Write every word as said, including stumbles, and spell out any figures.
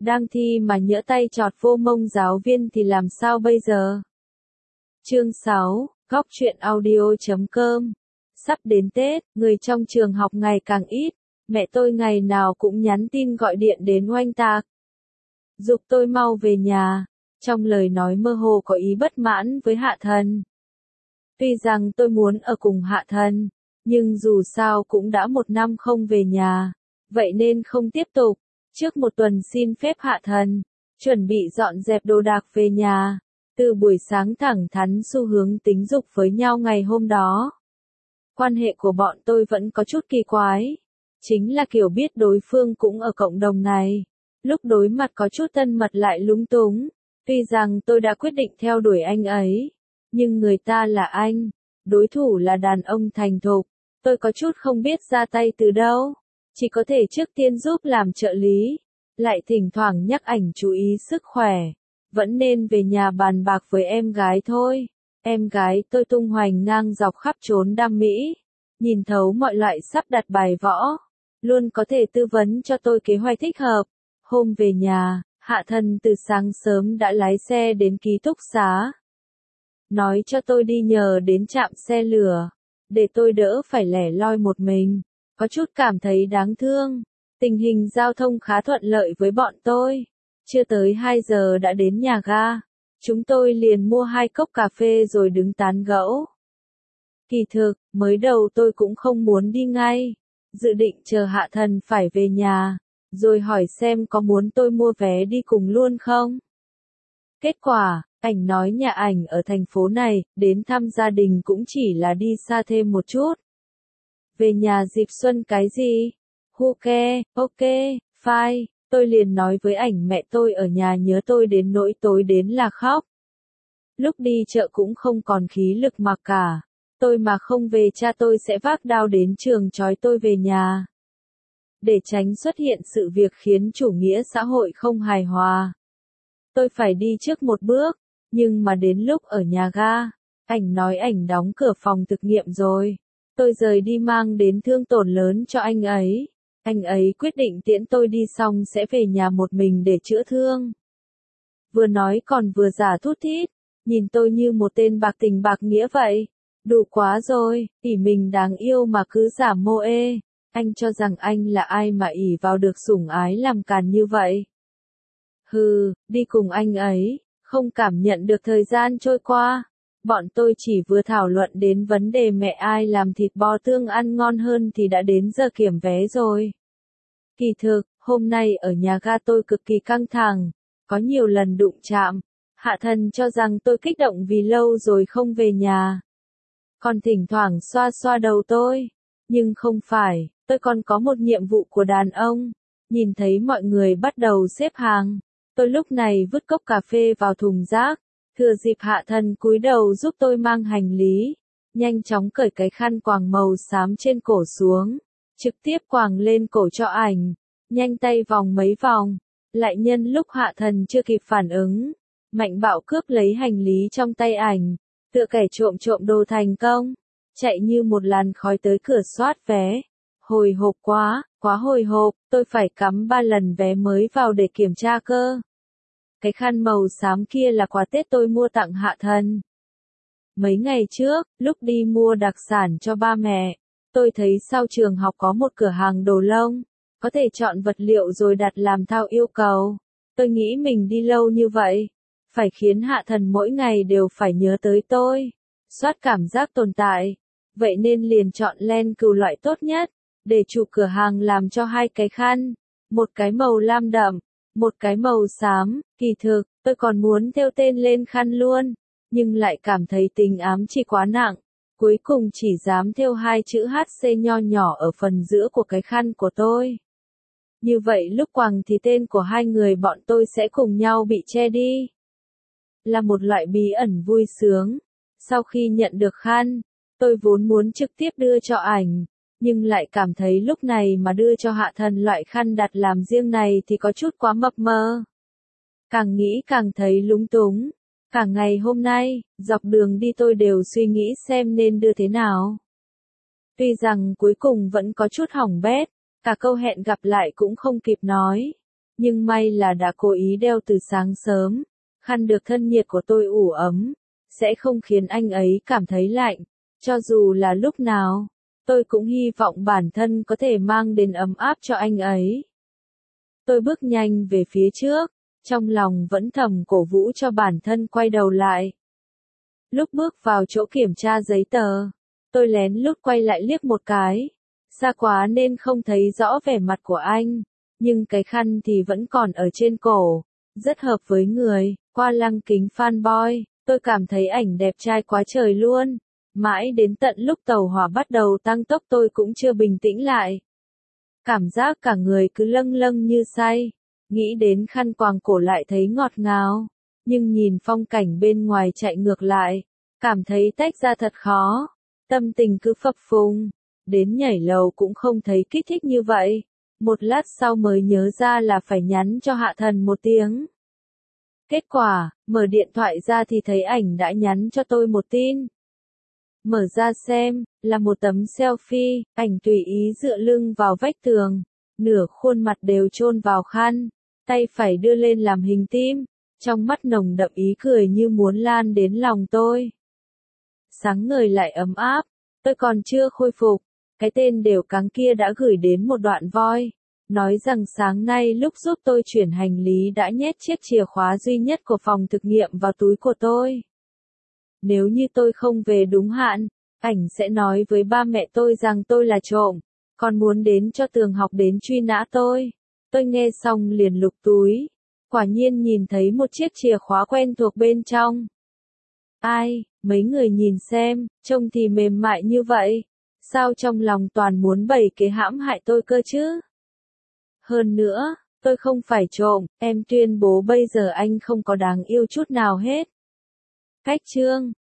Đang thi mà nhỡ tay chọt vô mông giáo viên thì làm sao bây giờ? Chương sáu, góc truyện audio chấm com. Sắp đến Tết, người trong trường học ngày càng ít, mẹ tôi ngày nào cũng nhắn tin gọi điện đến oanh tạc, giục tôi mau về nhà, trong lời nói mơ hồ có ý bất mãn với Hạ Thần. Tuy rằng tôi muốn ở cùng Hạ Thần, nhưng dù sao cũng đã một năm không về nhà, vậy nên không tiếp tục. Trước một tuần xin phép Hạ Thần, chuẩn bị dọn dẹp đồ đạc về nhà, từ buổi sáng thẳng thắn xu hướng tính dục với nhau ngày hôm đó. Quan hệ của bọn tôi vẫn có chút kỳ quái, chính là kiểu biết đối phương cũng ở cộng đồng này, lúc đối mặt có chút thân mật lại lúng túng. Tuy rằng tôi đã quyết định theo đuổi anh ấy, nhưng người ta là anh, đối thủ là đàn ông thành thục, tôi có chút không biết ra tay từ đâu, chỉ có thể trước tiên giúp làm trợ lý, lại thỉnh thoảng nhắc ảnh chú ý sức khỏe, vẫn nên về nhà bàn bạc với em gái thôi. Em gái tôi tung hoành ngang dọc khắp chốn Nam Mỹ, nhìn thấu mọi loại sắp đặt bài võ, luôn có thể tư vấn cho tôi kế hoạch thích hợp. Hôm về nhà, Hạ Thần từ sáng sớm đã lái xe đến ký túc xá, nói cho tôi đi nhờ đến trạm xe lửa, để tôi đỡ phải lẻ loi một mình, có chút cảm thấy đáng thương. Tình hình giao thông khá thuận lợi với bọn tôi, chưa tới hai giờ đã đến nhà ga, chúng tôi liền mua hai cốc cà phê rồi đứng tán gẫu. Kỳ thực, mới đầu tôi cũng không muốn đi ngay, dự định chờ Hạ Thần phải về nhà, rồi hỏi xem có muốn tôi mua vé đi cùng luôn không. Kết quả, ảnh nói nhà ảnh ở thành phố này, đến thăm gia đình cũng chỉ là đi xa thêm một chút. Về nhà dịp xuân cái gì? Huke, ok, fine, tôi liền nói với ảnh mẹ tôi ở nhà nhớ tôi đến nỗi tối đến là khóc. Lúc đi chợ cũng không còn khí lực mà cả, tôi mà không về cha tôi sẽ vác đao đến trường trói tôi về nhà. Để tránh xuất hiện sự việc khiến chủ nghĩa xã hội không hài hòa, tôi phải đi trước một bước, nhưng mà đến lúc ở nhà ga, ảnh nói ảnh đóng cửa phòng thực nghiệm rồi. Tôi rời đi mang đến thương tổn lớn cho anh ấy. Anh ấy quyết định tiễn tôi đi xong sẽ về nhà một mình để chữa thương. Vừa nói còn vừa giả thút thít, nhìn tôi như một tên bạc tình bạc nghĩa vậy. Đủ quá rồi, ỷ mình đáng yêu mà cứ giả mô ê. Anh cho rằng anh là ai mà ỷ vào được sủng ái làm càn như vậy? Hừ, đi cùng anh ấy, không cảm nhận được thời gian trôi qua. Bọn tôi chỉ vừa thảo luận đến vấn đề mẹ ai làm thịt bò tương ăn ngon hơn thì đã đến giờ kiểm vé rồi. Kỳ thực, hôm nay ở nhà ga tôi cực kỳ căng thẳng, có nhiều lần đụng chạm. Hạ Thần cho rằng tôi kích động vì lâu rồi không về nhà, còn thỉnh thoảng xoa xoa đầu tôi. Nhưng không phải, tôi còn có một nhiệm vụ của đàn ông. Nhìn thấy mọi người bắt đầu xếp hàng, tôi lúc này vứt cốc cà phê vào thùng rác. Thừa dịp Hạ Thần cúi đầu giúp tôi mang hành lý, nhanh chóng cởi cái khăn quàng màu xám trên cổ xuống, trực tiếp quàng lên cổ cho ảnh, nhanh tay vòng mấy vòng, lại nhân lúc Hạ Thần chưa kịp phản ứng, mạnh bạo cướp lấy hành lý trong tay ảnh, tựa kẻ trộm trộm đồ thành công, chạy như một làn khói tới cửa soát vé. Hồi hộp quá, quá hồi hộp, tôi phải cắm ba lần vé mới vào để kiểm tra cơ. Cái khăn màu xám kia là quà Tết tôi mua tặng Hạ Thần. Mấy ngày trước, lúc đi mua đặc sản cho ba mẹ, tôi thấy sau trường học có một cửa hàng đồ lông, có thể chọn vật liệu rồi đặt làm theo yêu cầu. Tôi nghĩ mình đi lâu như vậy, phải khiến Hạ Thần mỗi ngày đều phải nhớ tới tôi, soát cảm giác tồn tại. Vậy nên liền chọn len cừu loại tốt nhất, để chủ cửa hàng làm cho hai cái khăn, một cái màu lam đậm, một cái màu xám. Kỳ thực, tôi còn muốn thêu tên lên khăn luôn, nhưng lại cảm thấy tình ám chỉ quá nặng, cuối cùng chỉ dám thêu hai chữ hát xê nho nhỏ ở phần giữa của cái khăn của tôi. Như vậy lúc quàng thì tên của hai người bọn tôi sẽ cùng nhau bị che đi. Là một loại bí ẩn vui sướng. Sau khi nhận được khăn, tôi vốn muốn trực tiếp đưa cho ảnh, nhưng lại cảm thấy lúc này mà đưa cho Hạ Thần loại khăn đặt làm riêng này thì có chút quá mập mờ. Càng nghĩ càng thấy lúng túng. Cả ngày hôm nay, dọc đường đi tôi đều suy nghĩ xem nên đưa thế nào. Tuy rằng cuối cùng vẫn có chút hỏng bét, cả câu hẹn gặp lại cũng không kịp nói. Nhưng may là đã cố ý đeo từ sáng sớm, khăn được thân nhiệt của tôi ủ ấm, sẽ không khiến anh ấy cảm thấy lạnh, cho dù là lúc nào. Tôi cũng hy vọng bản thân có thể mang đến ấm áp cho anh ấy. Tôi bước nhanh về phía trước, trong lòng vẫn thầm cổ vũ cho bản thân quay đầu lại. Lúc bước vào chỗ kiểm tra giấy tờ, tôi lén lút quay lại liếc một cái. Xa quá nên không thấy rõ vẻ mặt của anh, nhưng cái khăn thì vẫn còn ở trên cổ, rất hợp với người. Qua lăng kính fanboy, tôi cảm thấy ảnh đẹp trai quá trời luôn. Mãi đến tận lúc tàu hỏa bắt đầu tăng tốc tôi cũng chưa bình tĩnh lại. Cảm giác cả người cứ lâng lâng như say, nghĩ đến khăn quàng cổ lại thấy ngọt ngào, nhưng nhìn phong cảnh bên ngoài chạy ngược lại, cảm thấy tách ra thật khó, tâm tình cứ phập phồng, đến nhảy lầu cũng không thấy kích thích như vậy, một lát sau mới nhớ ra là phải nhắn cho Hạ Thần một tiếng. Kết quả, mở điện thoại ra thì thấy ảnh đã nhắn cho tôi một tin. Mở ra xem, là một tấm selfie, ảnh tùy ý dựa lưng vào vách tường, nửa khuôn mặt đều chôn vào khăn, tay phải đưa lên làm hình tim, trong mắt nồng đậm ý cười như muốn lan đến lòng tôi. Sáng ngời lại ấm áp, tôi còn chưa khôi phục, cái tên đều cáng kia đã gửi đến một đoạn voi, nói rằng sáng nay lúc giúp tôi chuyển hành lý đã nhét chiếc chìa khóa duy nhất của phòng thực nghiệm vào túi của tôi. Nếu như tôi không về đúng hạn, ảnh sẽ nói với ba mẹ tôi rằng tôi là trộm, còn muốn đến cho tường học đến truy nã tôi. Tôi nghe xong liền lục túi, quả nhiên nhìn thấy một chiếc chìa khóa quen thuộc bên trong. Ai, mấy người nhìn xem, trông thì mềm mại như vậy, sao trong lòng toàn muốn bày kế hãm hại tôi cơ chứ? Hơn nữa, tôi không phải trộm, em tuyên bố bây giờ anh không có đáng yêu chút nào hết. Cách chương